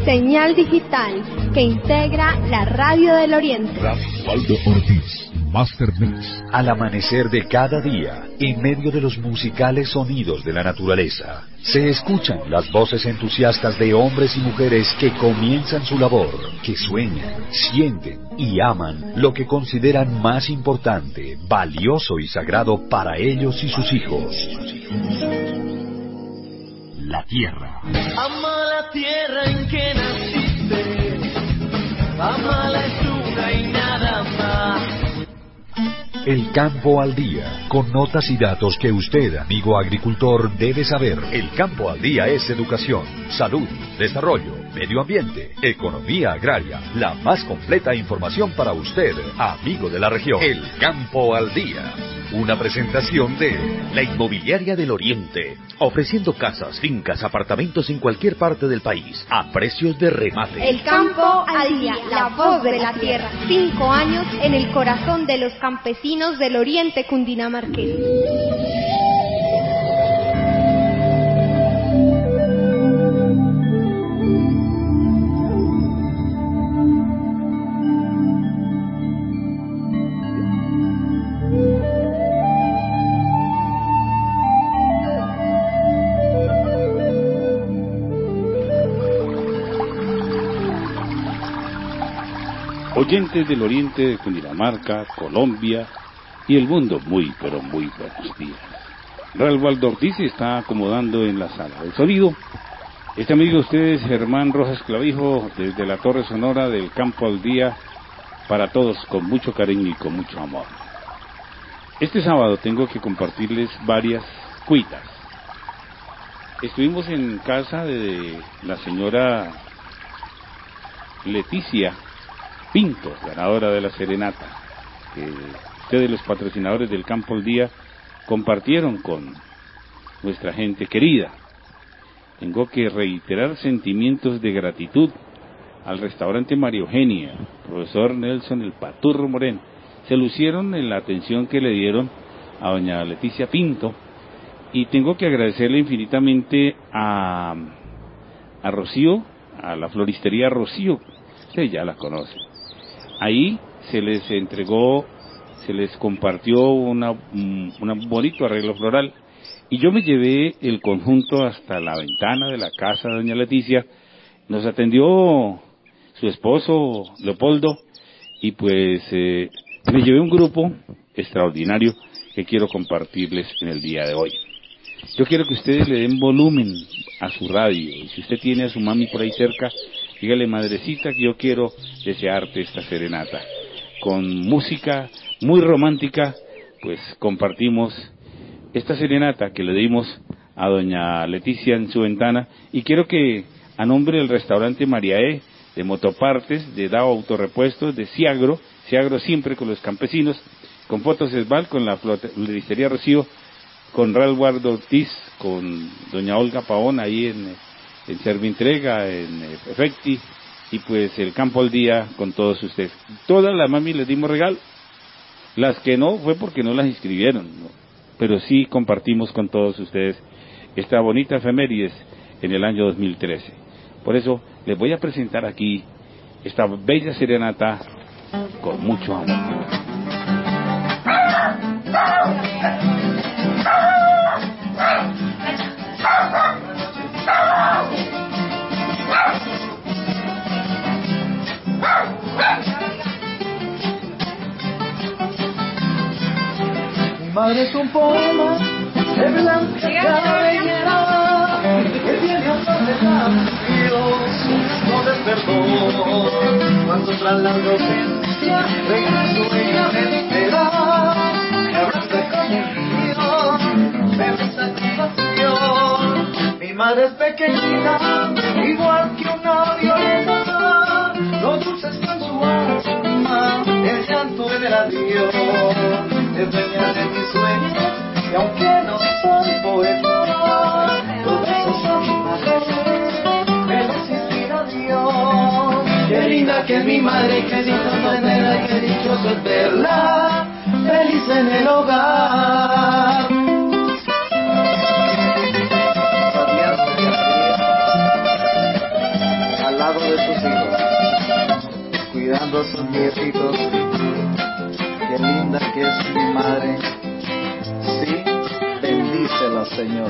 señal digital que integra la Radio del Oriente. Waldo Ortiz, Master Mix. Al amanecer de cada día, en medio de los musicales sonidos de la naturaleza, se escuchan las voces entusiastas de hombres y mujeres que comienzan su labor, que sueñan, sienten y aman lo que consideran más importante, valioso y sagrado para ellos y sus hijos. La tierra. Ama la tierra en que naciste, ama la luna y nada más. El campo al día, con notas y datos que usted, amigo agricultor, debe saber. El campo al día es educación, salud, desarrollo, medio ambiente, economía agraria, la más completa información para usted, amigo de la región. El campo al día. Una presentación de la Inmobiliaria del Oriente, ofreciendo casas, fincas, apartamentos en cualquier parte del país, a precios de remate. El campo al día, la voz de la tierra. 5 años en el corazón de los campesinos del Oriente cundinamarqués. Oyentes del Oriente de Cundinamarca, Colombia y el mundo, muy pero muy buenos días. Real Waldo Ortiz se está acomodando en la sala del sonido. Este amigo de ustedes, Germán Rojas Clavijo, desde la Torre Sonora del Campo al Día, para todos con mucho cariño y con mucho amor. Este sábado tengo que compartirles varias cuitas. Estuvimos en casa de la señora Leticia Pinto, ganadora de la serenata, que ustedes, los patrocinadores del Campo al Día, compartieron con nuestra gente querida. Tengo que reiterar sentimientos de gratitud al restaurante María Eugenia, profesor Nelson El Paturro Moreno. Se lucieron en la atención que le dieron a doña Leticia Pinto, y tengo que agradecerle infinitamente a Rocío, a la floristería Rocío, usted ya la conoce. Ahí se les entregó, se les compartió un bonito arreglo floral, y yo me llevé el conjunto hasta la ventana de la casa de doña Leticia. Nos atendió su esposo Leopoldo, y pues me llevé un grupo extraordinario que quiero compartirles en el día de hoy. Yo quiero que ustedes le den volumen a su radio, y si usted tiene a su mami por ahí cerca, dígale: madrecita, que yo quiero desearte esta serenata. Con música muy romántica, pues compartimos esta serenata que le dimos a doña Leticia en su ventana, y quiero que, a nombre del restaurante Mariae, de Motopartes, de Dao Autorepuestos, de Ciagro siempre con los campesinos, con Fotos Esbal, con la floristería Rocío, con Real Waldo Ortiz, con doña Olga Pavón ahí en Servintrega, en Efecti, y pues el Campo al Día con todos ustedes. Todas las mami les dimos regalo, las que no fue porque no las inscribieron, ¿no? Pero sí compartimos con todos ustedes esta bonita efemérides en el año 2013. Por eso les voy a presentar aquí esta bella serenata con mucho amor. Mi madre es un poema de blanca cabellera que tiene ojos de labios, no despertó. Cuando tras la adolescencia regreso ella me espera, me abraza con el mío, me besa con pasión. Mi madre es pequeñita, igual que una violeta, los dulces con su alma, el llanto en el adiós, es dueña de mis sueños, y aunque no soy poeta, los besos a mi madre, me los inspira Dios. Qué linda que es mi madre, qué linda tenerla, qué dichoso es verla, feliz en el hogar. Al lado de sus hijos, cuidando a sus nietitos. Qué linda que es mi madre. Sí, bendícela, Señor.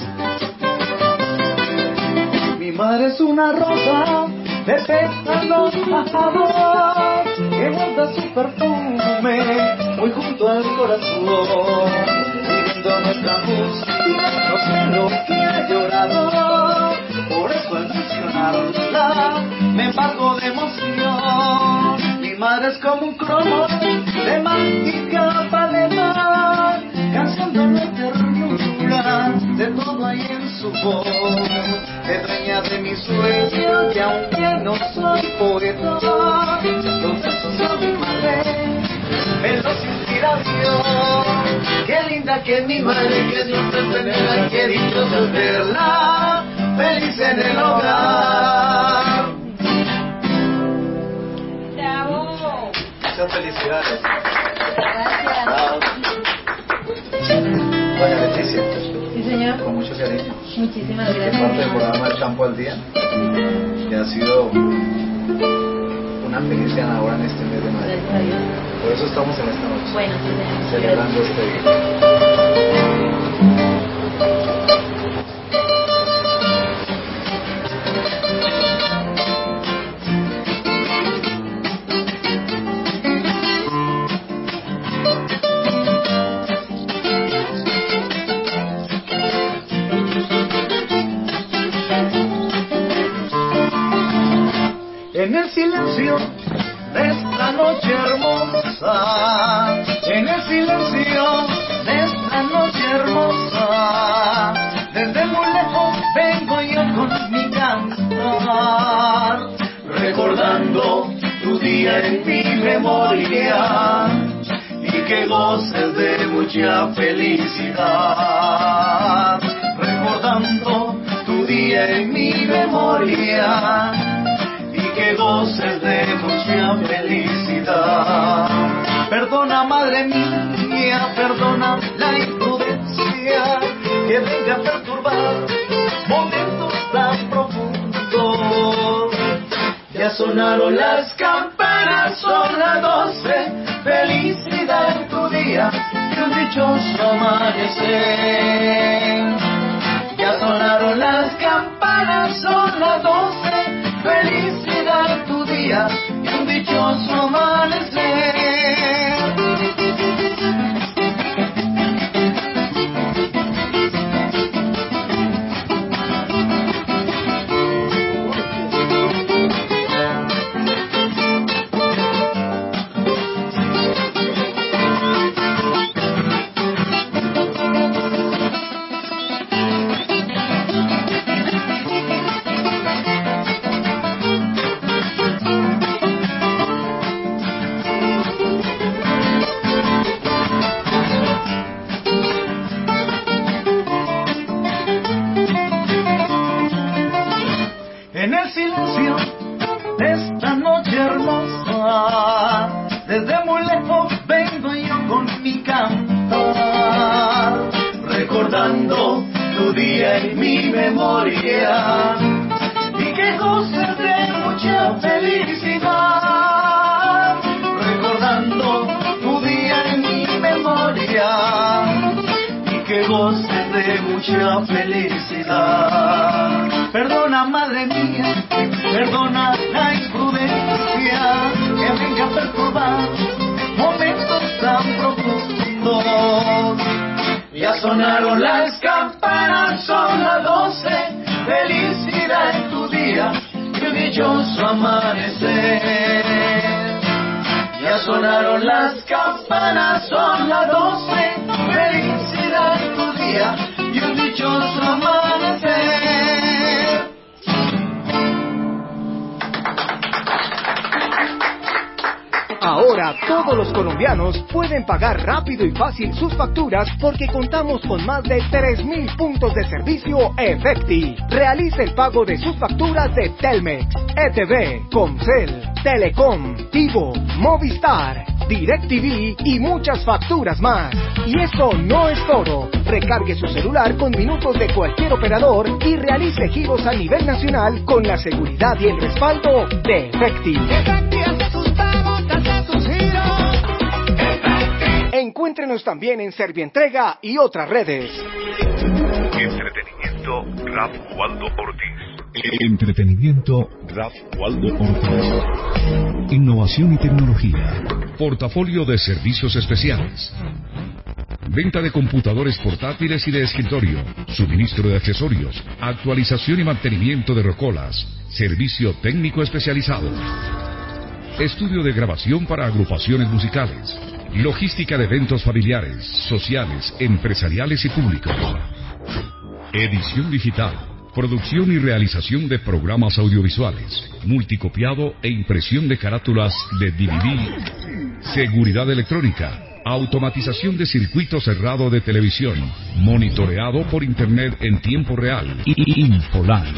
Mi madre es una rosa de pétalos bajados que guarda su perfume muy junto al corazón. Viviendo nuestra angustia, no sé lo que ha llorado, por eso al mencionarla me embargo de emoción. Mi madre es como un cromo de mágica paleta, canción de una ternura, de todo hay en su voz. Es dueña de mis sueños y aunque no soy poeta, los versos a mi madre me los inspira Dios. Qué linda que es mi madre, que Dios te tenerla, qué dichosa es verla feliz en el hogar. ¡Bravo! Muchas felicidades. Gracias. Bravo. Doña Leticia, Sí, señor. con mucho cariño, Muchísimas de parte del programa El Campo al Día, que ha sido una feliz ganadora en este mes de mayo. Gracias a Dios. Por eso estamos en esta noche, Bueno, sí, señor. celebrando este día. En el silencio de esta noche hermosa, en el silencio de esta noche hermosa, desde muy lejos vengo yo con mi cantar, recordando tu día en mi memoria y que goces de mucha felicidad, recordando tu día en mi memoria y que goces de mucha felicidad. Perdona, madre mía, perdona la imprudencia que venga a perturbar momentos tan profundos. Ya sonaron las campanas, son las 12, felicidad en tu día y un dichoso amanecer. Ya sonaron las campanas, son las 12, felicidad en tu día y un dichoso amanecer. En el silencio de esta noche hermosa, desde muy lejos vengo yo con mi cantar, recordando tu día en mi memoria y que goces de mucha felicidad, recordando tu día en mi memoria y que goces de mucha felicidad. Perdona, madre mía, perdona la imprudencia que venga a perturbar momentos tan profundos. Ya sonaron las campanas, son las 12, felicidad en tu día y un dichoso amanecer. Ya sonaron las campanas, son las 12, felicidad en tu día y un dichoso amanecer. Ahora todos los colombianos pueden pagar rápido y fácil sus facturas porque contamos con más de 3.000 puntos de servicio Efecti. Realice el pago de sus facturas de Telmex, ETV, Comcel, Telecom, Tigo, Movistar, DirecTV y muchas facturas más. Y eso no es todo. Recargue su celular con minutos de cualquier operador y realice giros a nivel nacional con la seguridad y el respaldo de Efecti. Encuéntrenos también en Servientrega y otras redes. Entretenimiento Raf Waldo Ortiz. Entretenimiento Raf Waldo Ortiz. Innovación y tecnología. Portafolio de servicios especiales. Venta de computadores portátiles y de escritorio. Suministro de accesorios. Actualización y mantenimiento de rocolas. Servicio técnico especializado. Estudio de grabación para agrupaciones musicales. Logística de eventos familiares, sociales, empresariales y públicos. Edición digital. Producción y realización de programas audiovisuales. Multicopiado e impresión de carátulas de DVD. Seguridad electrónica. Automatización de circuito cerrado de televisión. Monitoreado por internet en tiempo real. Infolan.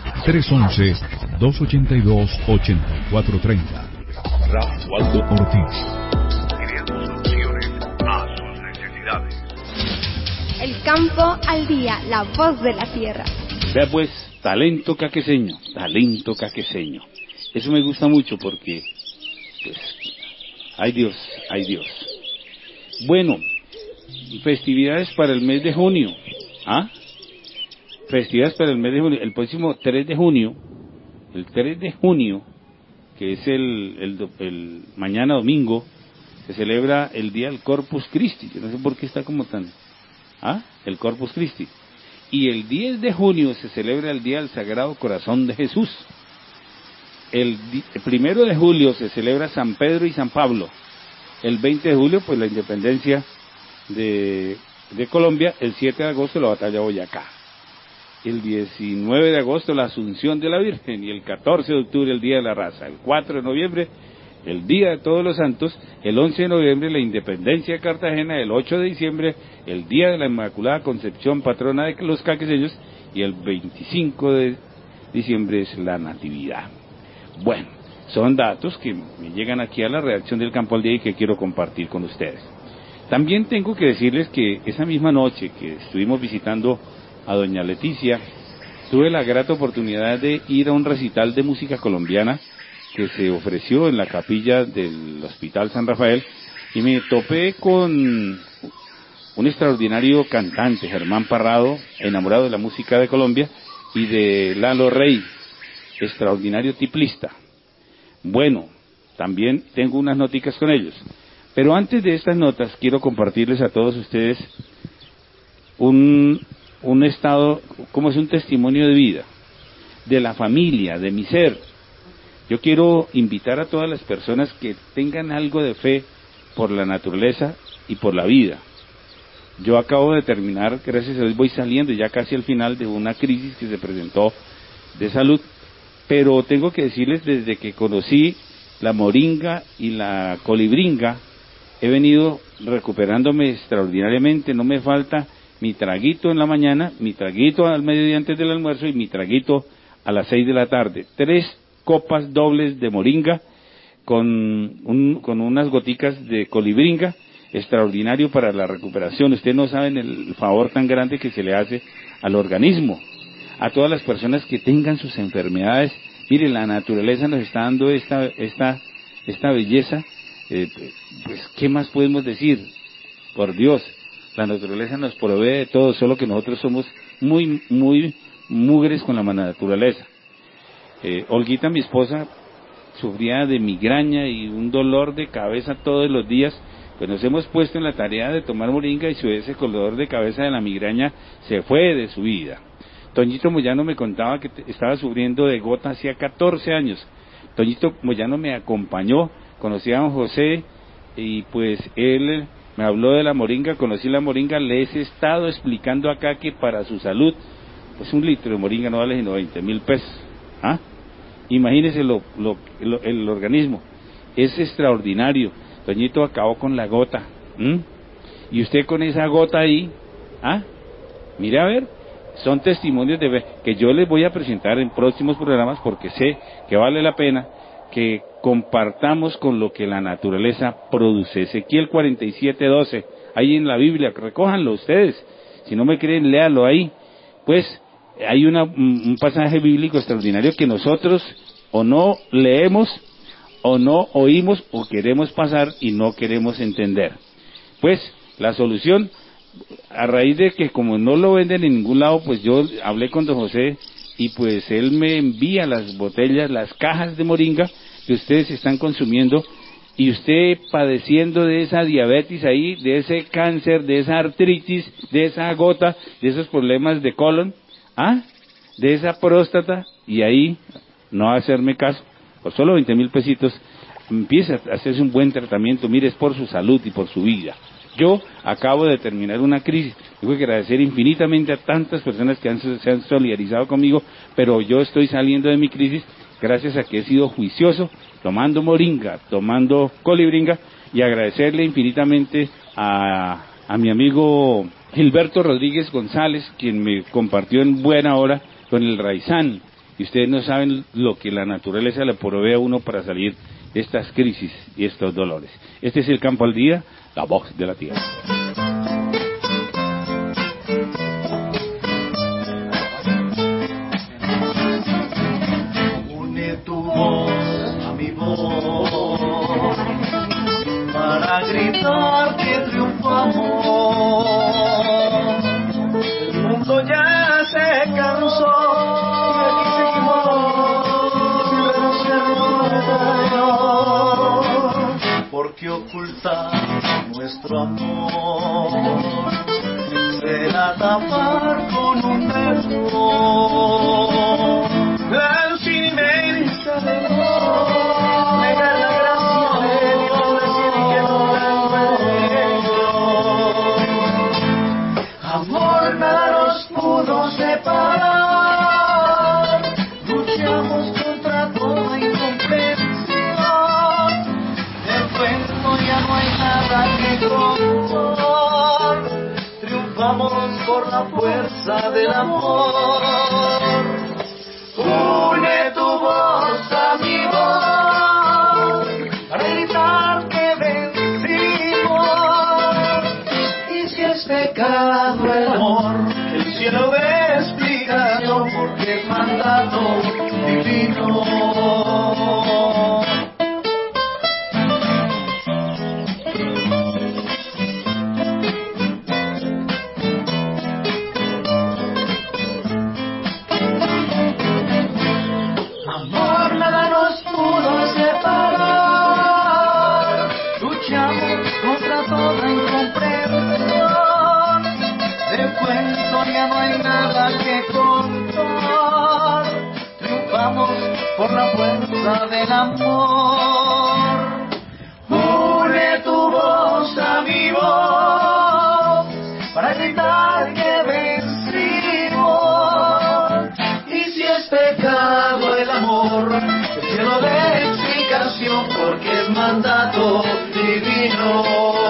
311-282-8430. Raf Waldo Ortiz. Creando soluciones a sus necesidades. El campo al día, la voz de la tierra. Vea pues, talento caqueseño. Eso me gusta mucho porque, pues, ay Dios. Bueno, festividades para el mes de junio. Festividades para el mes de junio. El próximo 3 de junio, que es el mañana domingo, se celebra el día del Corpus Christi. Yo no sé por qué está como tan... el Corpus Christi. Y el 10 de junio se celebra el día del Sagrado Corazón de Jesús. El 1 de julio se celebra San Pedro y San Pablo. El 20 de julio, pues la independencia de Colombia. El 7 de agosto la batalla de Boyacá. El 19 de agosto la Asunción de la Virgen. Y el 14 de octubre el Día de la Raza. El 4 de noviembre el Día de Todos los Santos. El 11 de noviembre la Independencia de Cartagena. El 8 de diciembre el Día de la Inmaculada Concepción, patrona de los caqueseños. Y el 25 de diciembre es la Natividad. Bueno, son datos que me llegan aquí a la redacción del Campo al Día y que quiero compartir con ustedes. También tengo que decirles que esa misma noche que estuvimos visitando a doña Leticia, tuve la grata oportunidad de ir a un recital de música colombiana que se ofreció en la capilla del Hospital San Rafael, y me topé con un extraordinario cantante, Germán Parrado, enamorado de la música de Colombia, y de Lalo Rey, extraordinario tiplista. Bueno, también tengo unas noticas con ellos, pero antes de estas notas quiero compartirles a todos ustedes un estado, como es un testimonio de vida, de la familia, de mi ser. Yo quiero invitar a todas las personas que tengan algo de fe por la naturaleza y por la vida. Yo acabo de terminar, gracias a Dios voy saliendo ya casi al final de una crisis que se presentó de salud, pero tengo que decirles, desde que conocí la moringa y la colibringa, he venido recuperándome extraordinariamente. No me falta mi traguito en la mañana, mi traguito al mediodía antes del almuerzo y mi traguito a las 6 de la tarde. 3 copas dobles de moringa con unas goticas de colibringa, extraordinario para la recuperación. Ustedes no saben el favor tan grande que se le hace al organismo. A todas las personas que tengan sus enfermedades, mire, la naturaleza nos está dando esta belleza, pues ¿qué más podemos decir? Por Dios, la naturaleza nos provee de todo, solo que nosotros somos muy mugres con la naturaleza. Olguita, mi esposa, sufría de migraña y un dolor de cabeza todos los días, pues nos hemos puesto en la tarea de tomar moringa, y ese dolor de cabeza de la migraña se fue de su vida. Toñito Moyano me contaba que estaba sufriendo de gota hacía 14 años. Toñito Moyano me acompañó, conocí a don José, y pues él me habló de la moringa, conocí la moringa, les he estado explicando acá que para su salud, pues 1 litro de moringa no vale sino 20.000 pesos. Imagínese el organismo, es extraordinario. Toñito acabó con la gota, y usted con esa gota ahí, mire a ver, son testimonios de que yo les voy a presentar en próximos programas, porque sé que vale la pena que compartamos con lo que la naturaleza produce. Ezequiel 47:12, ahí en la Biblia, recójanlo ustedes, si no me creen, léalo ahí. Pues hay un pasaje bíblico extraordinario que nosotros o no leemos, o no oímos, o queremos pasar y no queremos entender. Pues la solución, a raíz de que como no lo venden en ningún lado, pues yo hablé con don José, y pues él me envía las botellas, las cajas de moringa que ustedes están consumiendo, y usted padeciendo de esa diabetes ahí, de ese cáncer, de esa artritis, de esa gota, de esos problemas de colon, de esa próstata, y ahí no va a hacerme caso, por solo 20,000 pesitos, empieza a hacerse un buen tratamiento, mire, es por su salud y por su vida. Yo acabo de terminar una crisis, tengo que agradecer infinitamente a tantas personas que se han solidarizado conmigo, pero yo estoy saliendo de mi crisis gracias a que he sido juicioso, tomando moringa, tomando colibringa, y agradecerle infinitamente a mi amigo Gilberto Rodríguez González, quien me compartió en buena hora con el Raizán, y ustedes no saben lo que la naturaleza le provee a uno para salir de estas crisis y estos dolores. Este es el Campo al Día, la voz de la tierra. Une tu voz a mi voz para gritar que triunfamos. El mundo ya se cansó y aquí seguimos sin renunciar. Porque ocultar nuestro amor será tapar con un beso la luz inmensa del amor, negar la gracia de Dios, decir que no la encuentro. Amor, nada nos pudo separar, luchamos contra toda incomprensión. Del cuento ya no hay nada que contar, triunfamos por la fuerza del amor. Une tu voz a mi voz para gritar que vencimos. Y si es pecado el amor, que el cielo dé explicación, porque es mandato divino. Ya no hay nada que contar, triunfamos por la fuerza del amor. Une tu voz a mi voz para gritar que vencimos. Y si es pecado el amor, el cielo dé explicación, porque es mandato divino.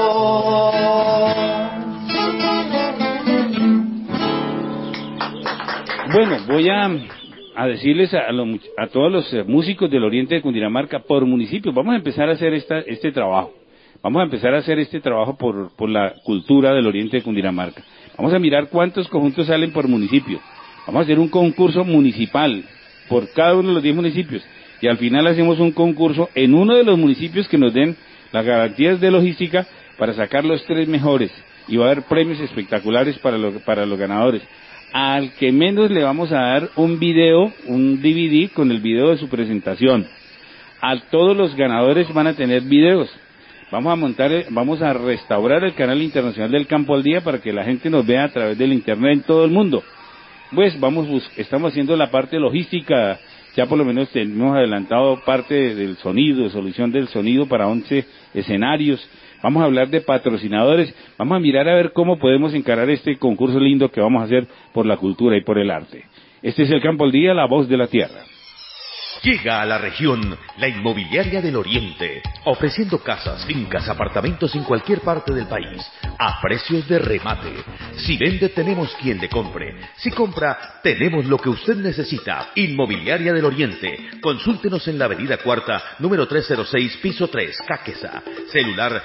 Bueno, voy a decirles a todos los músicos del oriente de Cundinamarca, por municipios, vamos a empezar a hacer este trabajo. Vamos a empezar a hacer este trabajo por la cultura del oriente de Cundinamarca. Vamos a mirar cuántos conjuntos salen por municipio. Vamos a hacer un concurso municipal por cada uno de los 10 municipios. Y al final hacemos un concurso en uno de los municipios que nos den las garantías de logística para sacar los 3 mejores. Y va a haber premios espectaculares para los ganadores. Al que menos le vamos a dar un video, un DVD con el video de su presentación. A todos los ganadores van a tener videos. Vamos a restaurar el canal internacional del Campo al Día para que la gente nos vea a través del internet en todo el mundo. Pues estamos haciendo la parte logística, ya por lo menos hemos adelantado parte del sonido, solución del sonido para 11 escenarios. Vamos a hablar de patrocinadores, vamos a mirar a ver cómo podemos encarar este concurso lindo que vamos a hacer por la cultura y por el arte. Este es el Campo al Día, la voz de la tierra. Llega a la región la Inmobiliaria del Oriente, ofreciendo casas, fincas, apartamentos en cualquier parte del país, a precios de remate. Si vende, tenemos quien le compre. Si compra, tenemos lo que usted necesita. Inmobiliaria del Oriente. Consúltenos en la Avenida Cuarta, número 306, piso 3, Caquesa. Celular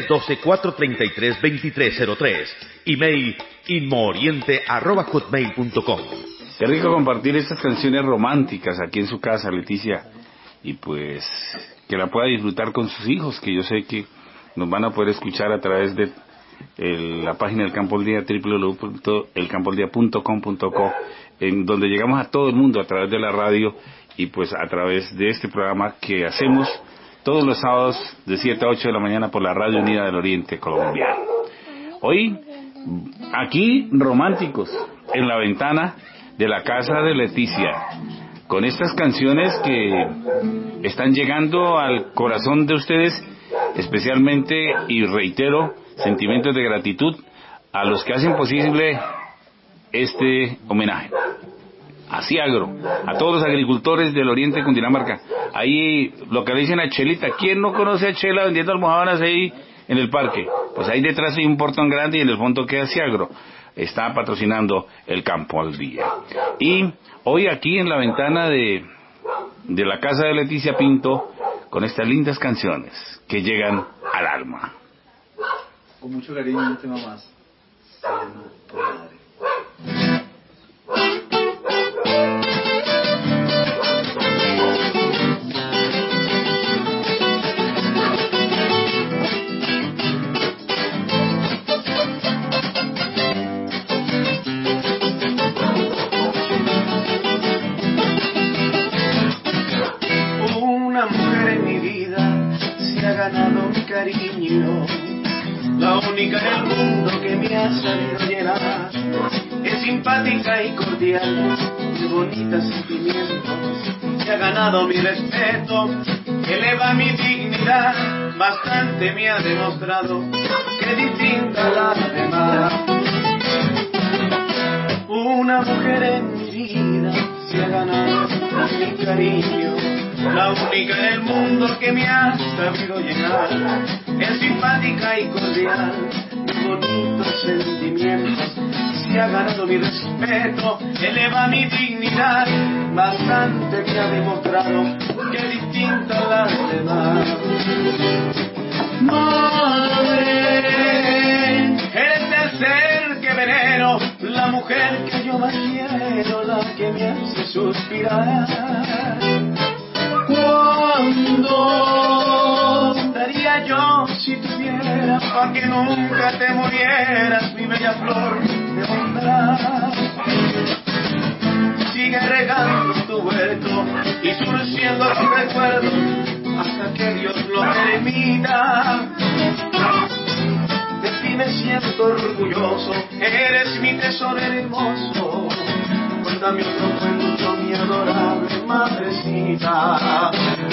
312-433-2303. Email inmooriente@hotmail.com. Qué rico compartir estas canciones románticas aquí en su casa, Leticia, y pues que la pueda disfrutar con sus hijos, que yo sé que nos van a poder escuchar a través de la página del Campo al Día, www.elcampoaldía.com.co, en donde llegamos a todo el mundo a través de la radio y pues a través de este programa que hacemos todos los sábados de 7 a 8 de la mañana por la Radio Unida del Oriente Colombiano. Hoy, aquí románticos, en la ventana de la casa de Leticia, con estas canciones que están llegando al corazón de ustedes, especialmente, y reitero, sentimientos de gratitud a los que hacen posible este homenaje. A Ciagro, a todos los agricultores del Oriente de Cundinamarca. Ahí lo que le dicen a Chelita, ¿quién no conoce a Chela vendiendo almojábanas ahí en el parque? Pues ahí detrás hay un portón grande y en el fondo queda Ciagro. Está patrocinando el Campo al Día. Y hoy aquí en la ventana de la casa de Leticia Pinto, con estas lindas canciones que llegan al alma. Con mucho cariño, un tema más. Se llama Por Madre. Ganado mi cariño, la única en el mundo que me ha sabido llenar. Es simpática y cordial, de bonitos sentimientos, se ha ganado mi respeto, eleva mi dignidad, bastante me ha demostrado que distinta a las demás. Una mujer en mi vida se ha ganado mi cariño, la única en el mundo que me ha sabido llenar. Es simpática y cordial, de bonitos sentimientos, se ha ganado mi respeto, eleva mi dignidad, bastante me ha demostrado que es distinta a las demás. Madre, eres el ser que venero, la mujer que yo más quiero, la que me hace suspirar. ¿Cuándo daría yo si tuviera pa' que nunca te murieras, mi bella flor de bondad? Sigue regando tu huerto y surciendo tu recuerdo hasta que Dios lo permita. De ti me siento orgulloso, eres mi tesoro hermoso. Cuéntame otro cuento, mi adorable madrecita.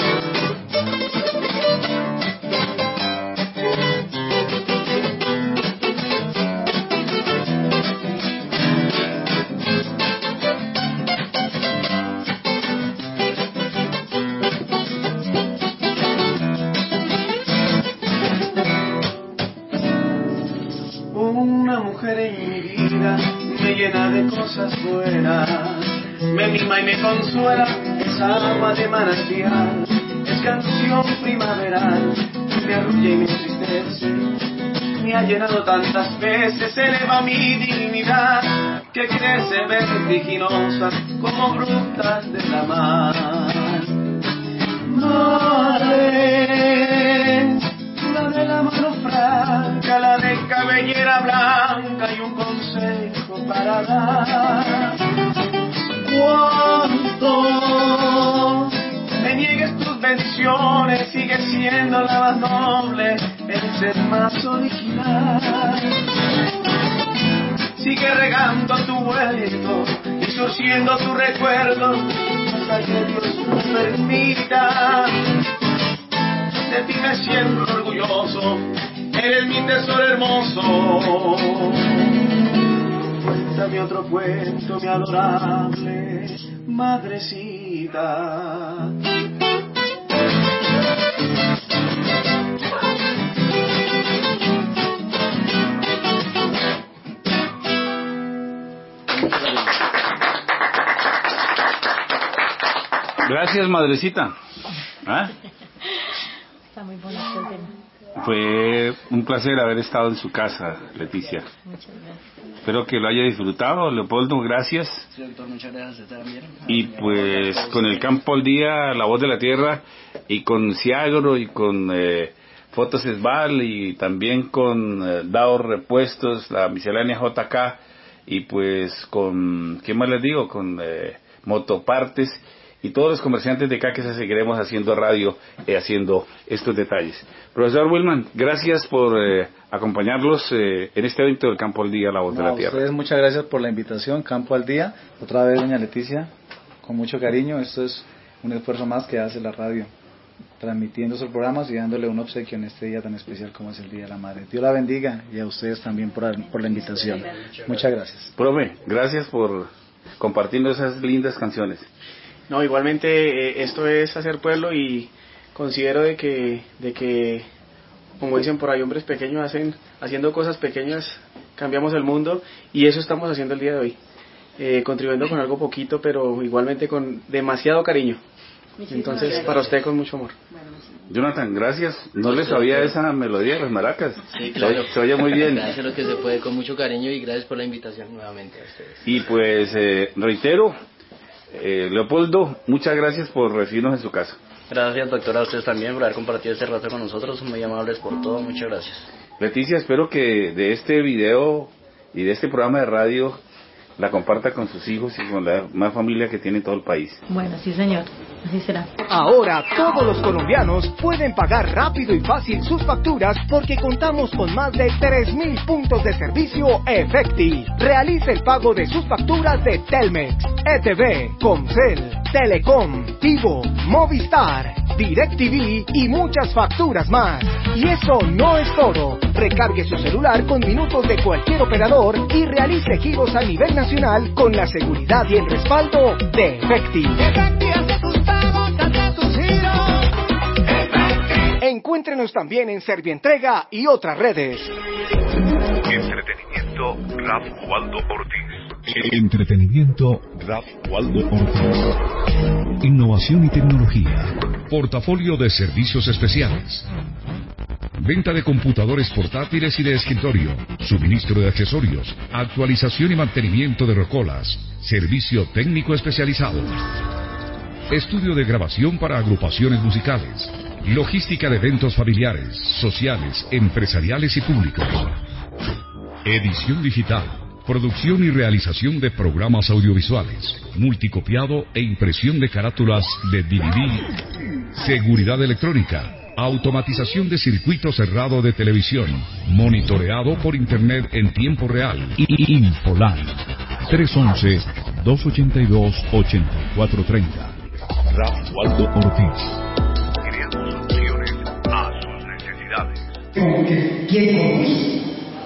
Una mujer en mi vida me llena de cosas buenas, me mima y me consuela, es agua de manantial, es canción primaveral, me arrulla y me entristece, me ha llenado tantas veces, eleva mi dignidad, que crece vertiginosa como frutas de la mar. Madre, la de la mano franca, la de cabellera blanca y un consejo para dar. Cuánto me niegues tus bendiciones, sigue siendo la más noble, el ser más original. Sigue regando tu huerto y surciendo tu recuerdo hasta que Dios lo permita. De ti me siento orgulloso, eres mi tesoro hermoso. Cuéntame otro cuento, mi adorable madrecita. bonita. Gracias, madrecita. ¿Ah? Está muy bonito el tema. Fue un placer haber estado en su casa, Leticia. Muchas gracias. Espero que lo haya disfrutado. Leopoldo, gracias. Sí, doctor, muchas gracias a usted también. Y pues con el Campo al Día, La Voz de la Tierra, y con Ciagro, y con Fotos Esbal, y también con Dao Repuestos, la miscelánea JK, y pues con, ¿qué más les digo? Con Motopartes, y todos los comerciantes de acá que seguiremos haciendo radio, haciendo estos detalles. Profesor Wilman, gracias por acompañarlos en este evento del Campo al Día, La Voz de la Tierra. A ustedes muchas gracias por la invitación, Campo al Día. Otra vez, doña Leticia, con mucho cariño. Esto es un esfuerzo más que hace la radio, transmitiendo esos programas y dándole un obsequio en este día tan especial como es el Día de la Madre. Dios la bendiga, y a ustedes también por la invitación. Muchas gracias. Profe, gracias por compartiendo esas lindas canciones. No, igualmente esto es hacer pueblo, y considero de que como dicen por ahí, hombres pequeños haciendo cosas pequeñas cambiamos el mundo, y eso estamos haciendo el día de hoy, contribuyendo con algo poquito, pero igualmente con demasiado cariño. Entonces, para usted con mucho amor. Jonathan, gracias. No le sabía esa melodía de las maracas. Sí, claro. Se oye muy bien. Gracias lo que se puede, con mucho cariño, y gracias por la invitación nuevamente a ustedes. Y pues reitero, Leopoldo, muchas gracias por recibirnos en su casa. Gracias, doctora, a ustedes también por haber compartido este rato con nosotros. Muy amables por todo, muchas gracias. Leticia, espero que de este video y de este programa de radio la comparta con sus hijos y con la más familia que tiene todo el país. Bueno, sí, señor. Así será. Ahora todos los colombianos pueden pagar rápido y fácil sus facturas porque contamos con más de 3.000 puntos de servicio Efecti. Realice el pago de sus facturas de Telmex, ETV, Comcel, Telecom, Tigo, Movistar, DirecTV y muchas facturas más. Y eso no es todo. Recargue su celular con minutos de cualquier operador y realice giros a nivel nacional con la seguridad y el respaldo de Efecti. Encuéntrenos también en Servientrega y otras redes. Entretenimiento Raf Waldo Ortiz. Entretenimiento Raf Waldo Ortiz. Innovación y tecnología. Portafolio de servicios especiales. Venta de computadores portátiles y de escritorio. Suministro de accesorios. Actualización y mantenimiento de rocolas. Servicio técnico especializado. Estudio de grabación para agrupaciones musicales. Logística de eventos familiares, sociales, empresariales y públicos. Edición digital. Producción y realización de programas audiovisuales. Multicopiado e impresión de carátulas de DVD. Seguridad electrónica. Automatización de circuito cerrado de televisión. Monitoreado por internet en tiempo real. Infoline. 311-282-8430. Raf Waldo Ortiz. Creando soluciones a sus necesidades. Porque ¿quién conoce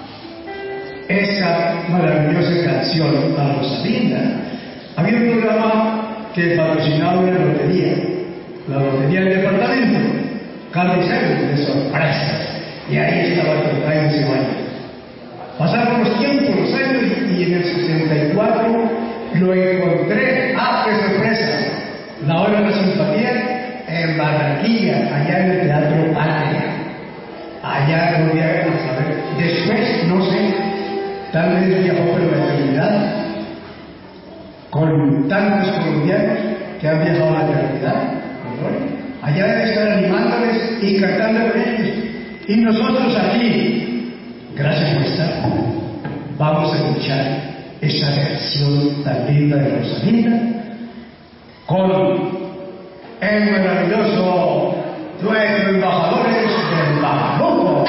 esa maravillosa canción a Rosalinda? Había un programa que patrocinaba una lotería, la lotería del departamento, carniceros de sorpresas, y ahí estaba tocando ese baile. Pasaron los tiempos, los años, y en el 64 lo encontré. ¡Ah, qué sorpresa! La hora de la simpatía en Barranquilla, allá en el Teatro Patria. Allá volví a saber. Después, no sé, tal vez viajó por la eternidad con tantos colombianos que han viajado a la eternidad. Allá debe estar animándoles y cantando con ellos. Y nosotros aquí, gracias por estar, vamos a escuchar esa versión tan linda de Rosalinda con el maravilloso dueto de embajadores del Bajamundo.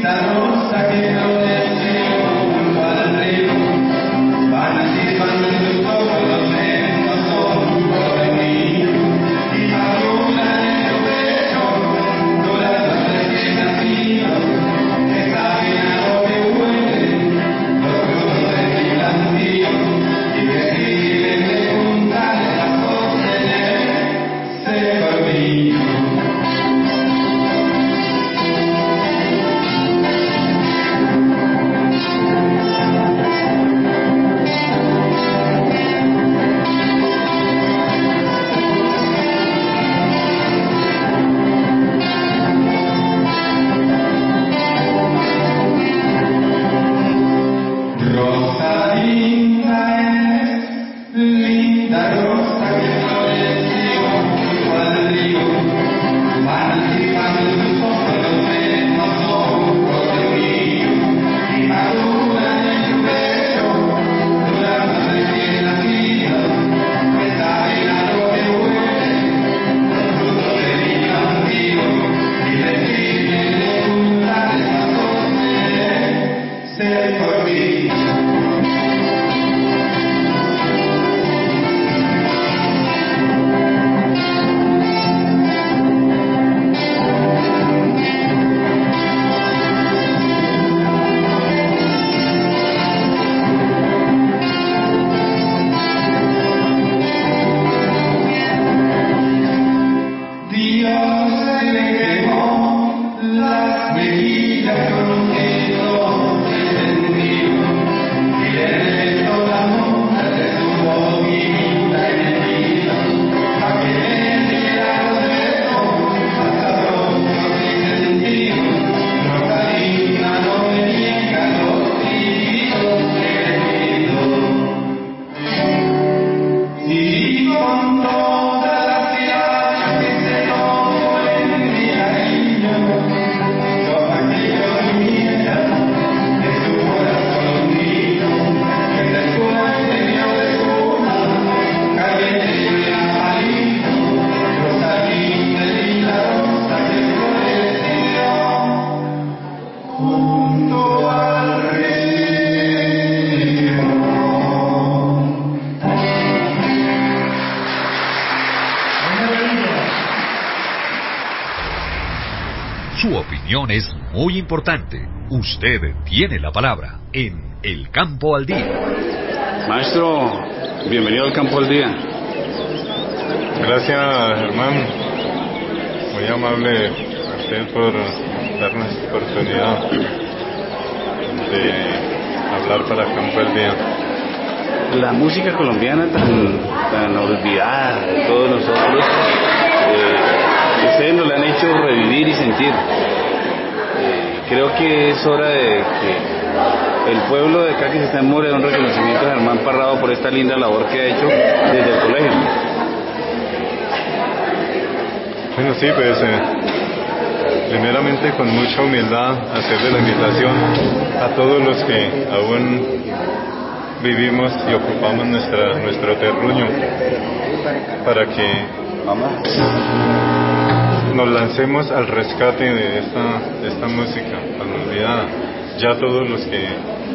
Su opinión es muy importante. Usted tiene la palabra en El Campo al Día. Maestro, bienvenido al Campo al Día. Gracias, Germán. Muy amable a usted por darnos esta oportunidad de hablar para Campo al Día. La música colombiana tan olvidada de todos nosotros, ustedes nos la han hecho revivir y sentir. Creo que es hora de que el pueblo de Caquis está en mora de un reconocimiento a Germán Parrado por esta linda labor que ha hecho desde el colegio. Bueno, sí, pues primeramente con mucha humildad hacerle la invitación a todos los que aún vivimos y ocupamos nuestro terruño para que nos lancemos al rescate de esta música tan olvidada. Ya todos los que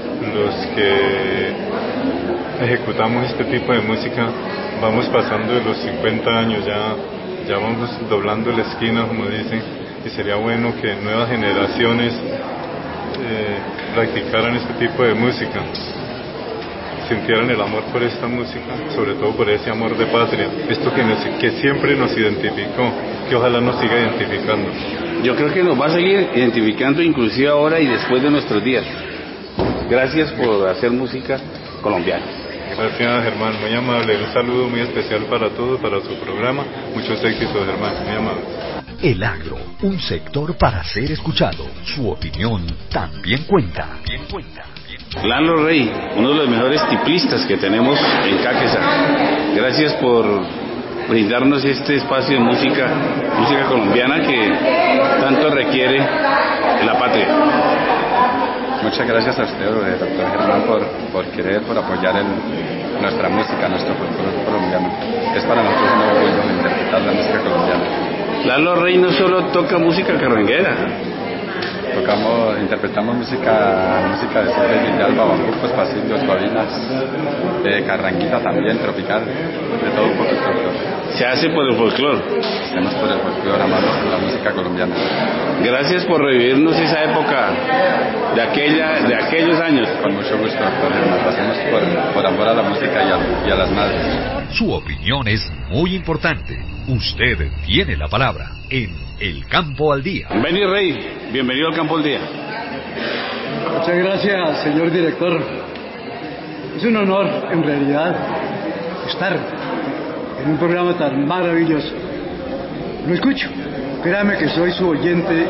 ejecutamos este tipo de música vamos pasando de los 50 años, ya vamos doblando la esquina, como dicen, y sería bueno que nuevas generaciones practicaran este tipo de música, sintieran el amor por esta música, sobre todo por ese amor de patria, esto que siempre nos identificó, que ojalá nos siga identificando. Yo creo que nos va a seguir identificando inclusive ahora y después de nuestros días. Gracias por hacer música colombiana. Gracias, Germán, muy amable. Un saludo muy especial para todos, para su programa. Muchos éxitos, Germán, muy amable. El agro, un sector para ser escuchado. Su opinión también cuenta. Lalo Rey, uno de los mejores tiplistas que tenemos en Caquesa. Gracias por brindarnos este espacio de música colombiana que tanto requiere la patria. Muchas gracias a usted, doctor Germán, por querer, por apoyar nuestra música, nuestro folclore colombiano. Es para nosotros un orgullo interpretar la música colombiana. Lalo Rey no solo toca música carranguera, interpretamos música de Silvia Villalba, bambucos, pasillos, guabinas, carranquita también, tropical, de todo un poco el folclore. Se hace por el folclore. Hacemos por el folclore, amamos la música colombiana. Gracias por revivirnos esa época de aquellos años. Con mucho gusto, doctor Germán. Lo hacemos por amor a la música y a las madres. Su opinión es muy importante. Usted tiene la palabra en El Campo al Día. Benny Rey, bienvenido al Campo al Día. Muchas gracias, señor director. Es un honor, en realidad, estar en un programa tan maravilloso. Lo escucho. Créame que soy su oyente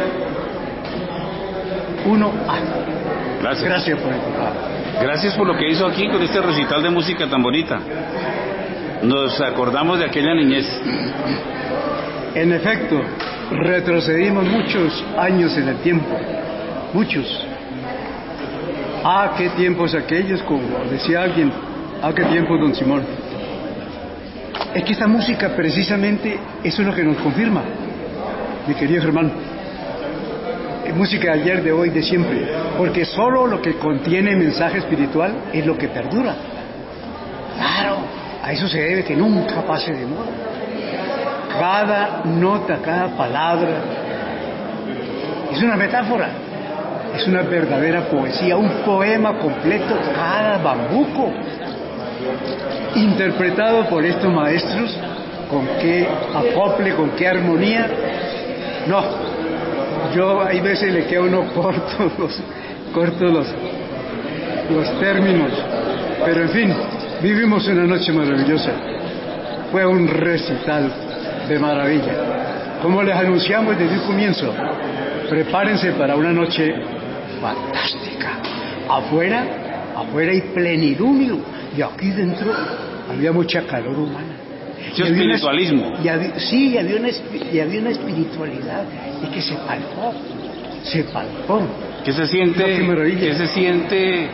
1A. Gracias. Gracias por el programa. Gracias por lo que hizo aquí con este recital de música tan bonita. Nos acordamos de aquella niñez. En efecto, retrocedimos muchos años en el tiempo. Muchos. Ah, qué tiempos aquellos, como decía alguien. Ah, qué tiempos, don Simón. Es que esta música, precisamente, eso es lo que nos confirma, mi querido Germán. Es música de ayer, de hoy, de siempre. Porque solo lo que contiene mensaje espiritual es lo que perdura. Claro, a eso se debe que nunca pase de moda. Cada nota, cada palabra es una metáfora, es una verdadera poesía, un poema completo, cada bambuco, interpretado por estos maestros, con qué acople, con qué armonía. No, yo hay veces le queda a uno cortos los términos, pero en fin, vivimos una noche maravillosa. Fue un recital de maravilla. Como les anunciamos desde el comienzo, prepárense para una noche fantástica. Afuera hay plenilunio, y aquí dentro había mucha calor humana. Mucho espiritualismo. Y había una espiritualidad y que se palpó. ¿Qué se siente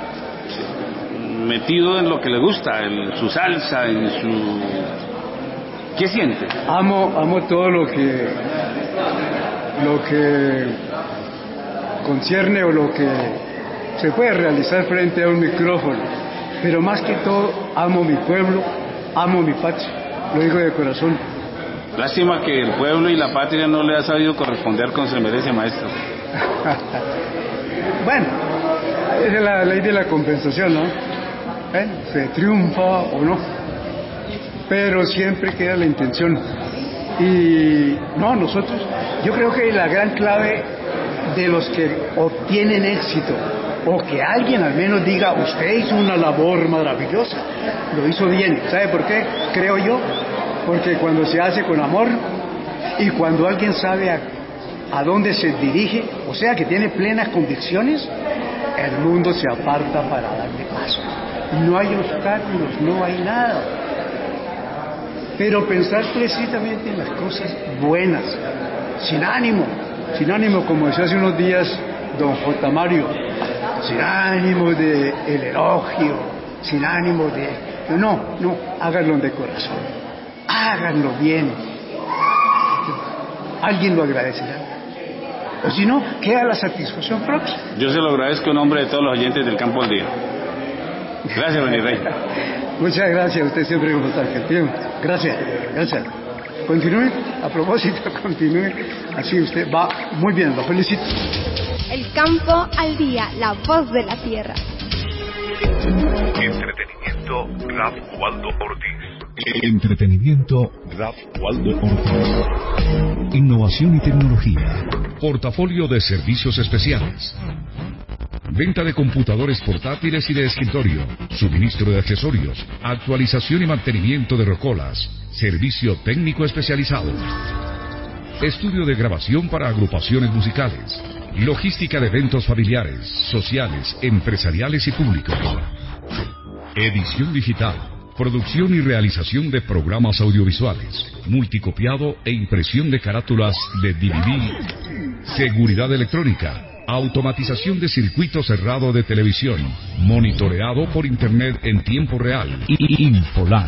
metido en lo que le gusta, en su salsa, en su... ¿Qué siente? Amo todo lo que concierne o lo que se puede realizar frente a un micrófono, pero más que todo amo mi pueblo, amo mi patria, lo digo de corazón. Lástima que el pueblo y la patria no le ha sabido corresponder como se merece, maestro. Bueno, esa es la ley de la compensación, ¿no? Se triunfa o no, pero siempre queda la intención. Y no, nosotros, yo creo que la gran clave de los que obtienen éxito, o que alguien al menos diga, usted hizo una labor maravillosa, lo hizo bien. ¿Sabe por qué? Creo yo, porque cuando se hace con amor y cuando alguien sabe a dónde se dirige, o sea que tiene plenas convicciones, el mundo se aparta para darle paso. No hay obstáculos, no hay nada. Pero pensar precisamente en las cosas buenas, sin ánimo, como decía hace unos días don J. Mario, sin ánimo de el elogio, sin ánimo de... No, háganlo de corazón, háganlo bien. Alguien lo agradecerá. O si no, queda la satisfacción propia. Yo se lo agradezco en nombre de todos los oyentes del Campo al Día. Gracias, Benny Rey. Muchas gracias, usted siempre como está argentino. Gracias. Continúe, a propósito, continúe. Así usted va muy bien, lo felicito. El Campo al Día, la voz de la tierra. Entretenimiento, Raf Waldo Ortiz. Entretenimiento, Raf Waldo Ortiz. Innovación y tecnología. Portafolio de servicios especiales. Venta de computadores portátiles y de escritorio, suministro de accesorios, actualización y mantenimiento de rocolas, servicio técnico especializado, estudio de grabación para agrupaciones musicales, logística de eventos familiares, sociales, empresariales y públicos, edición digital, producción y realización de programas audiovisuales, multicopiado e impresión de carátulas de DVD, seguridad electrónica, automatización de circuito cerrado de televisión, monitoreado por internet en tiempo real. Infolan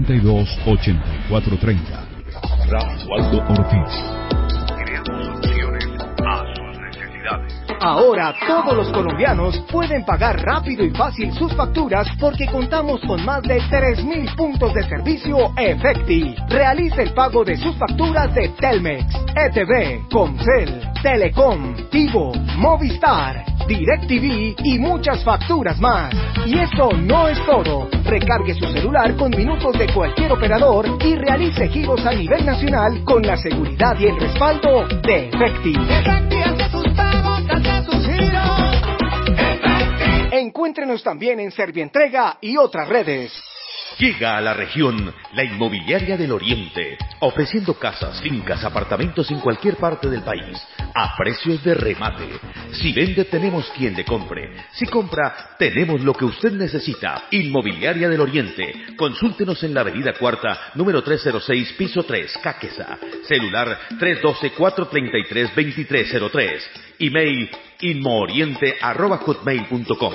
311-282-8430. Raf Waldo Ortiz. Creamos opciones. Ahora todos los colombianos pueden pagar rápido y fácil sus facturas porque contamos con más de 3.000 puntos de servicio Efecti. Realice el pago de sus facturas de Telmex, ETV, Comcel, Telecom, Tigo, Movistar, DirecTV y muchas facturas más. Y eso no es todo. Recargue su celular con minutos de cualquier operador y realice giros a nivel nacional con la seguridad y el respaldo de Efecti. Efecti hace sus pagos, hace sus giros. Encuéntrenos también en Servientrega y otras redes. Llega a la región la Inmobiliaria del Oriente, ofreciendo casas, fincas, apartamentos en cualquier parte del país, a precios de remate. Si vende, tenemos quien le compre. Si compra, tenemos lo que usted necesita. Inmobiliaria del Oriente. Consúltenos en la Avenida Cuarta, número 306, piso 3, Caquesa. Celular 312-433-2303. Email inmooriente@hotmail.com.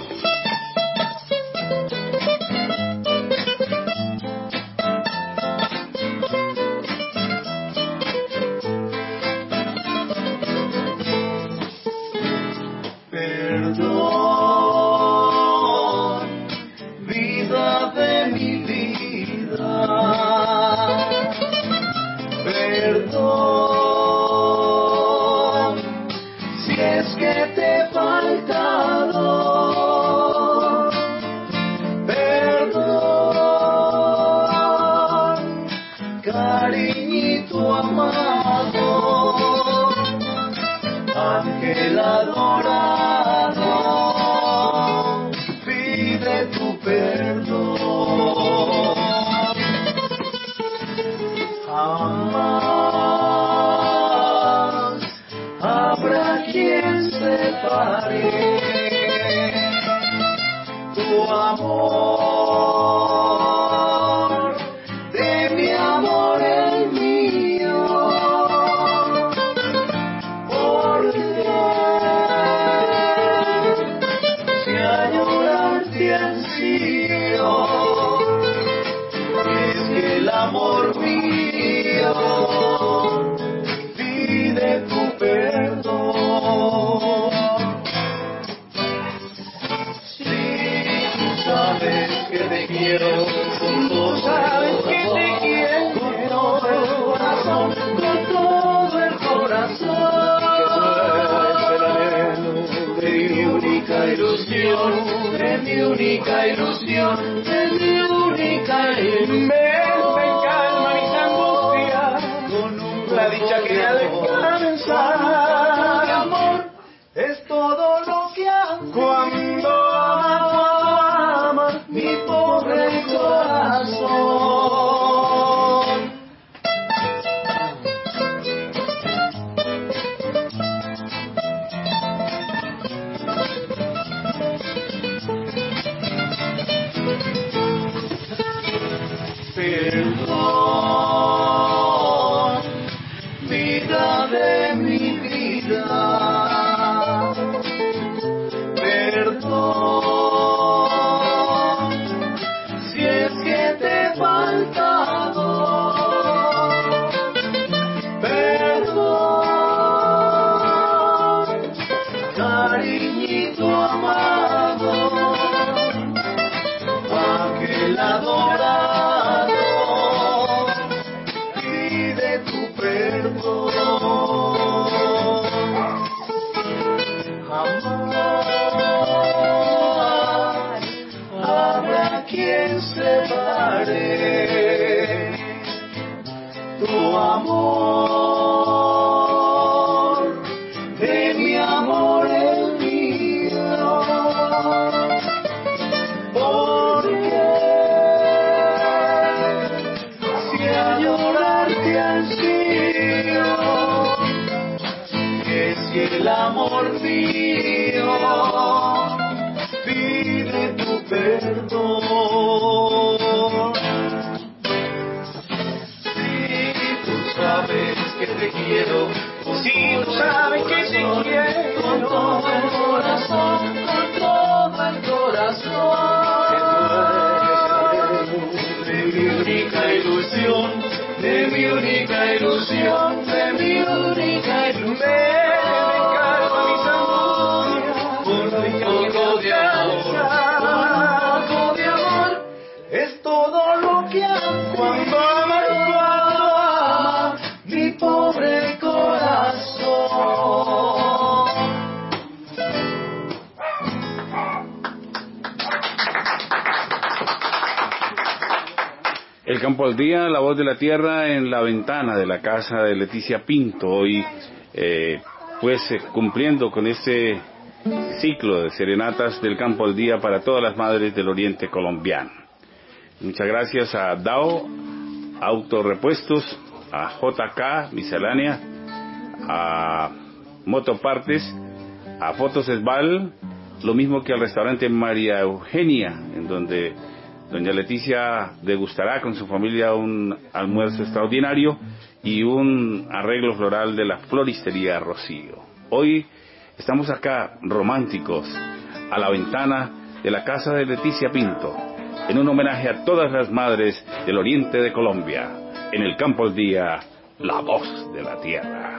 El Campo al Día, la voz de la tierra en la ventana de la casa de Leticia Pinto, hoy cumpliendo con este ciclo de serenatas del Campo al Día para todas las madres del oriente colombiano. Muchas gracias a DAO, Autorepuestos, a JK, Miscelánea, a Motopartes, a Fotos Esbal, lo mismo que al restaurante María Eugenia, en donde doña Leticia degustará con su familia un almuerzo extraordinario y un arreglo floral de la floristería Rocío. Hoy estamos acá, románticos, a la ventana de la casa de Leticia Pinto, en un homenaje a todas las madres del oriente de Colombia, en el Campo al Día, la voz de la tierra.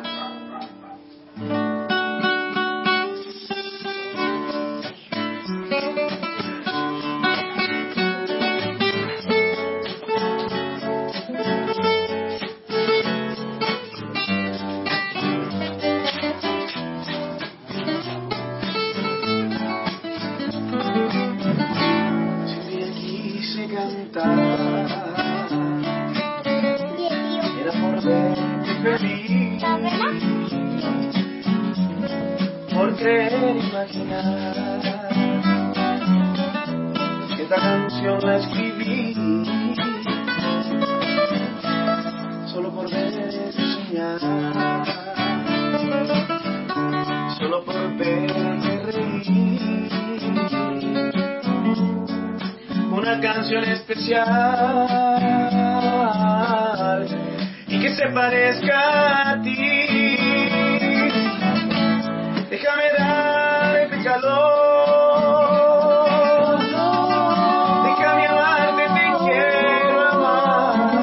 Por creer imaginar que esta canción la escribí solo por verte soñar, solo por verte reír. Una canción especial y que se parezca a ti. Déjame darte calor, déjame amarte, te quiero amar,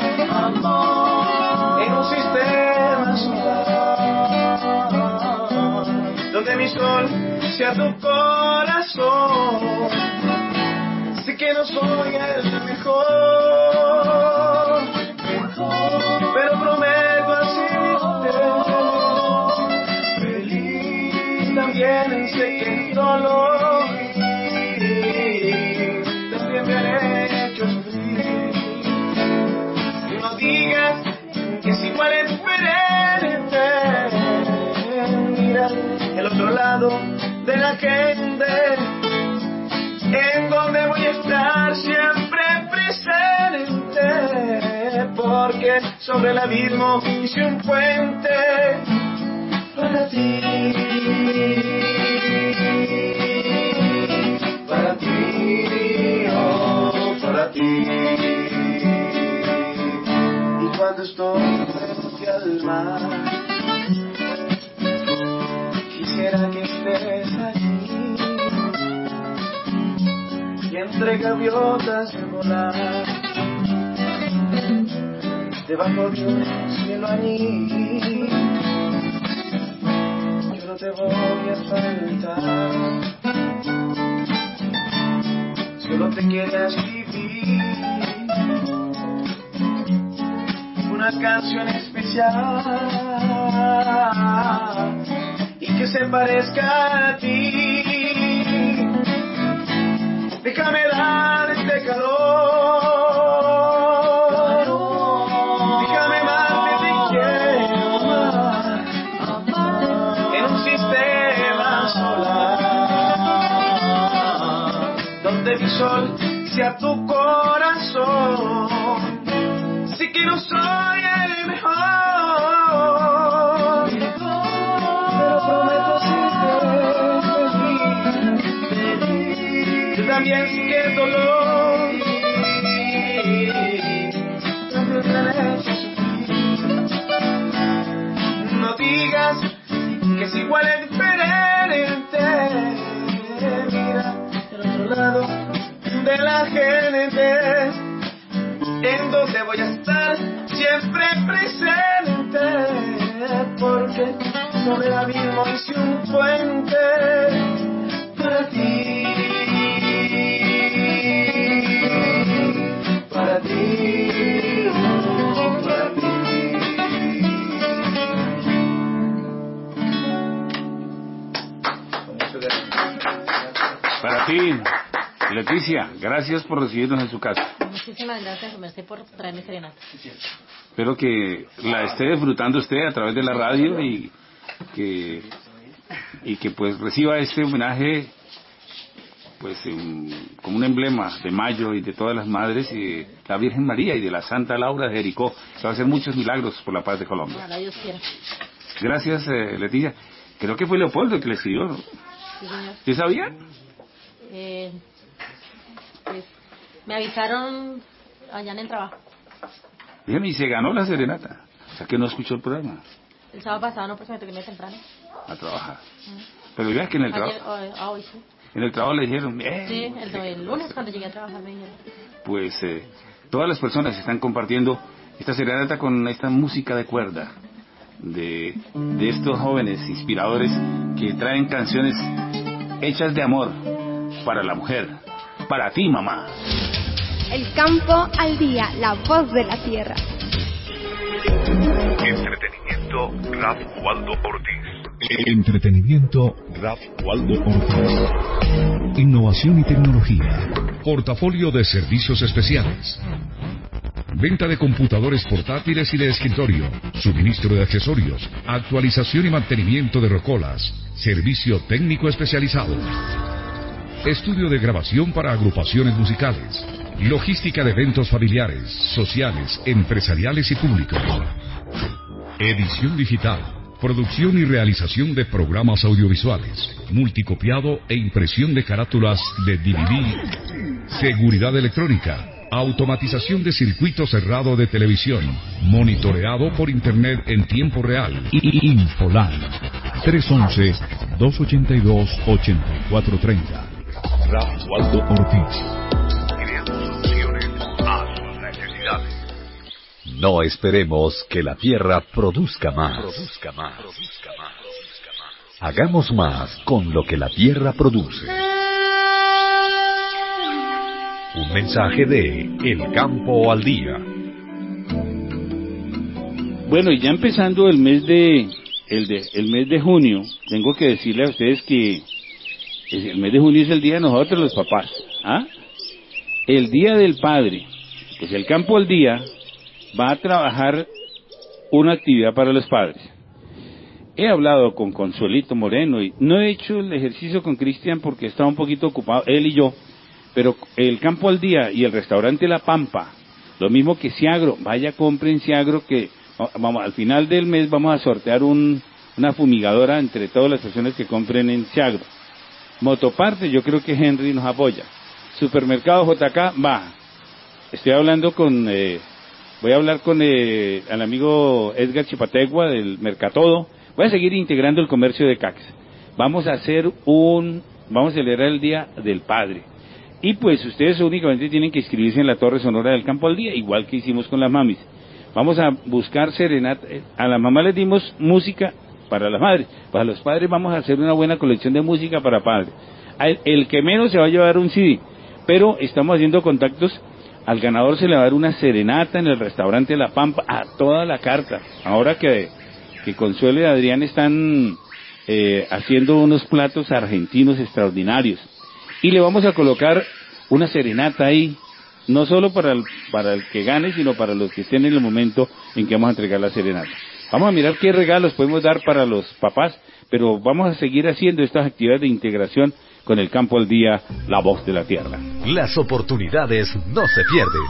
en un sistema solar, donde mi sol sea tu corazón. Sé que no soy el mejor, pero prometo hacerte también sé que el dolor también me han hecho sufrir. No digas que es igual diferente. Mira el otro lado de la gente, en donde voy a estar siempre presente, porque sobre el abismo hice un puente para ti, para ti, oh, para ti. Y cuando estoy frente al mar, quisiera que estés allí, y entre gaviotas de volar, debajo de un cielo añil. No te voy a faltar, solo te quiero escribir una canción especial y que se parezca a ti. Déjame darte calor, déjame amarte, te quiero amar, en un sistema solar, donde mi sol sea tu corazón. Sé que no soy el mejor, pero prometo hacerte feliz. Yo también sé que el dolor también me ha hecho sufrir. No digas que es igual es diferente. Mira el otro lado de la gente, en donde voy a estar siempre presente, porque sobre el abismo hice un puente para ti, para ti, para ti. Para ti, Leticia, gracias por recibirnos en su casa. Muchísimas gracias, Merced, por traerme serenata. Espero que la esté disfrutando usted a través de la radio y que pues reciba este homenaje pues como un emblema de Mayo y de todas las madres y de la Virgen María y de la Santa Laura de Jericó, que va a hacer muchos milagros por la paz de Colombia. Ojalá Dios quiera. Gracias, Leticia. Creo que fue Leopoldo el que le escribió, ¿no? Sí, señor. ¿Sí sabía? Pues me avisaron allá en el trabajo. Dígame, y se ganó la serenata. O sea que no escuchó el programa. El sábado pasado no, porque me toqué temprano. A trabajar. Pero ya que en el trabajo. Hoy sí. En el trabajo le dijeron, Sí, el lunes cuando llegué a trabajar me dijeron. Pues todas las personas están compartiendo esta serenata con esta música de cuerda de estos jóvenes inspiradores que traen canciones hechas de amor para la mujer, para ti, mamá. El campo al día, la voz de la tierra. Entretenimiento Raf Waldo Ortiz. Entretenimiento Raf Waldo Ortiz. Innovación y tecnología. Portafolio de servicios especiales. Venta de computadores portátiles y de escritorio. Suministro de accesorios. Actualización y mantenimiento de rocolas. Servicio técnico especializado. Estudio de grabación para agrupaciones musicales. Logística de eventos familiares, sociales, empresariales y públicos. Edición digital. Producción y realización de programas audiovisuales. Multicopiado e impresión de carátulas de DVD. Seguridad electrónica. Automatización de circuito cerrado de televisión. Monitoreado por internet en tiempo real. Infoland. 311-282-8430. Raf Waldo Ortiz. No esperemos que la tierra produzca más. Hagamos más con lo que la tierra produce. Un mensaje de El Campo al Día. Bueno, y ya empezando el mes de junio, tengo que decirle a ustedes que el mes de junio es el día de nosotros los papás, ¿ah? El día del padre. Pues el Campo al Día va a trabajar una actividad para los padres. He hablado con Consuelito Moreno y no he hecho el ejercicio con Cristian porque estaba un poquito ocupado, él y yo, pero el Campo al Día y el restaurante La Pampa, lo mismo que Ciagro, vaya compren Ciagro que vamos, al final del mes vamos a sortear una fumigadora entre todas las personas que compren en Ciagro. Motoparte, yo creo que Henry nos apoya. Supermercado JK, va. Estoy hablando voy a hablar con al amigo Edgar Chipategua del Mercatodo. Voy a seguir integrando el comercio de Caques. Vamos a celebrar el Día del Padre. Y pues ustedes únicamente tienen que inscribirse en la Torre Sonora del Campo al Día, igual que hicimos con las mamis. Vamos a buscar serenata. A la mamá les dimos música para las madres. Para los padres vamos a hacer una buena colección de música para padres. El que menos se va a llevar un CD, pero estamos haciendo contactos. Al ganador se le va a dar una serenata en el restaurante La Pampa, a toda la carta. Ahora que Consuelo y Adrián están haciendo unos platos argentinos extraordinarios. Y le vamos a colocar una serenata ahí, no solo para el que gane, sino para los que estén en el momento en que vamos a entregar la serenata. Vamos a mirar qué regalos podemos dar para los papás, pero vamos a seguir haciendo estas actividades de integración con el Campo al Día, la voz de la tierra. Las oportunidades no se pierden.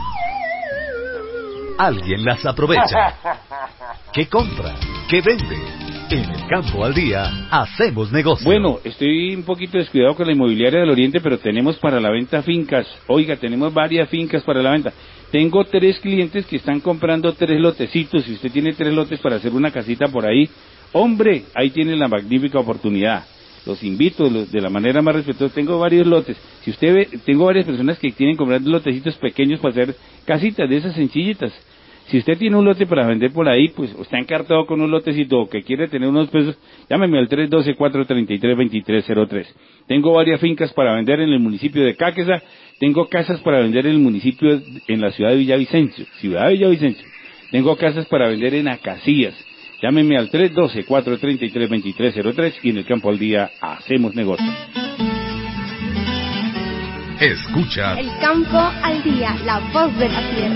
Alguien las aprovecha. ¿Qué compra? ¿Qué vende? En el Campo al Día hacemos negocio. Bueno, estoy un poquito descuidado con la inmobiliaria del Oriente, pero tenemos para la venta fincas. Oiga, tenemos varias fincas para la venta. Tengo 3 clientes que están comprando 3 lotecitos. Si usted tiene 3 lotes para hacer una casita por ahí, hombre, ahí tiene la magnífica oportunidad. Los invito de la manera más respetuosa. Tengo varios lotes. Si usted ve, tengo varias personas que quieren comprar lotecitos pequeños para hacer casitas de esas sencillitas. Si usted tiene un lote para vender por ahí, pues está encartado con un lotecito o que quiere tener unos pesos, llámeme al 312-433-2303. Tengo varias fincas para vender en el municipio de Caqueza. Tengo casas para vender en el municipio, en la ciudad de Villavicencio. Tengo casas para vender en Acacías. Llámeme al 312-433-2303 y en el Campo al Día hacemos negocio. Escucha El campo al día, la voz de la tierra.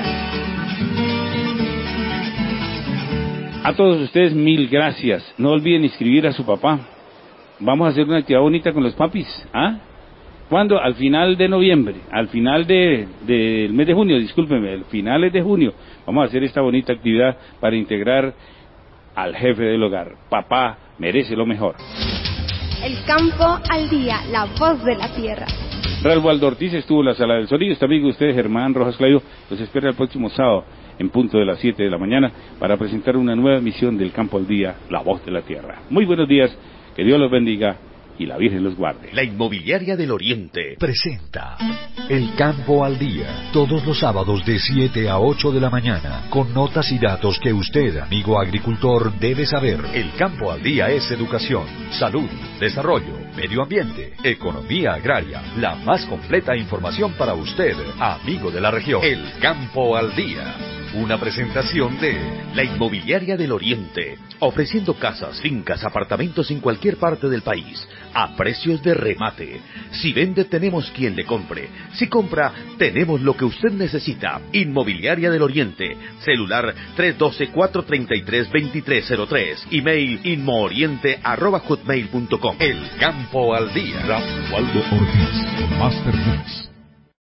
A todos ustedes, mil gracias. No olviden inscribir a su papá. Vamos a hacer una actividad bonita con los papis. ¿Ah? ¿Cuándo? Al final de noviembre, al final del mes de junio, discúlpeme, al finales de junio, vamos a hacer esta bonita actividad para integrar al jefe del hogar. Papá merece lo mejor. El campo al día, la voz de la tierra. Ralph Waldo Ortiz estuvo en la sala del sonido. Este amigo de ustedes, Germán Rojas Clavijo, los espera el próximo sábado en punto de las 7 de la mañana para presentar una nueva emisión del Campo al Día, la voz de la tierra. Muy buenos días, que Dios los bendiga y la Virgen los guarde. La Inmobiliaria del Oriente presenta El Campo al Día, todos los sábados de 7 a 8 de la mañana, con notas y datos que usted, amigo agricultor, debe saber. El Campo al Día es educación, salud, desarrollo, medio ambiente, economía agraria, la más completa información para usted, amigo de la región. El Campo al Día. Una presentación de La Inmobiliaria del Oriente, ofreciendo casas, fincas, apartamentos en cualquier parte del país, a precios de remate. Si vende, tenemos quien le compre. Si compra, tenemos lo que usted necesita. Inmobiliaria del Oriente, celular 312-433-2303, email inmooriente@hotmail.com. El Campo al Día. Ralph Waldo Ortiz, Master Mix.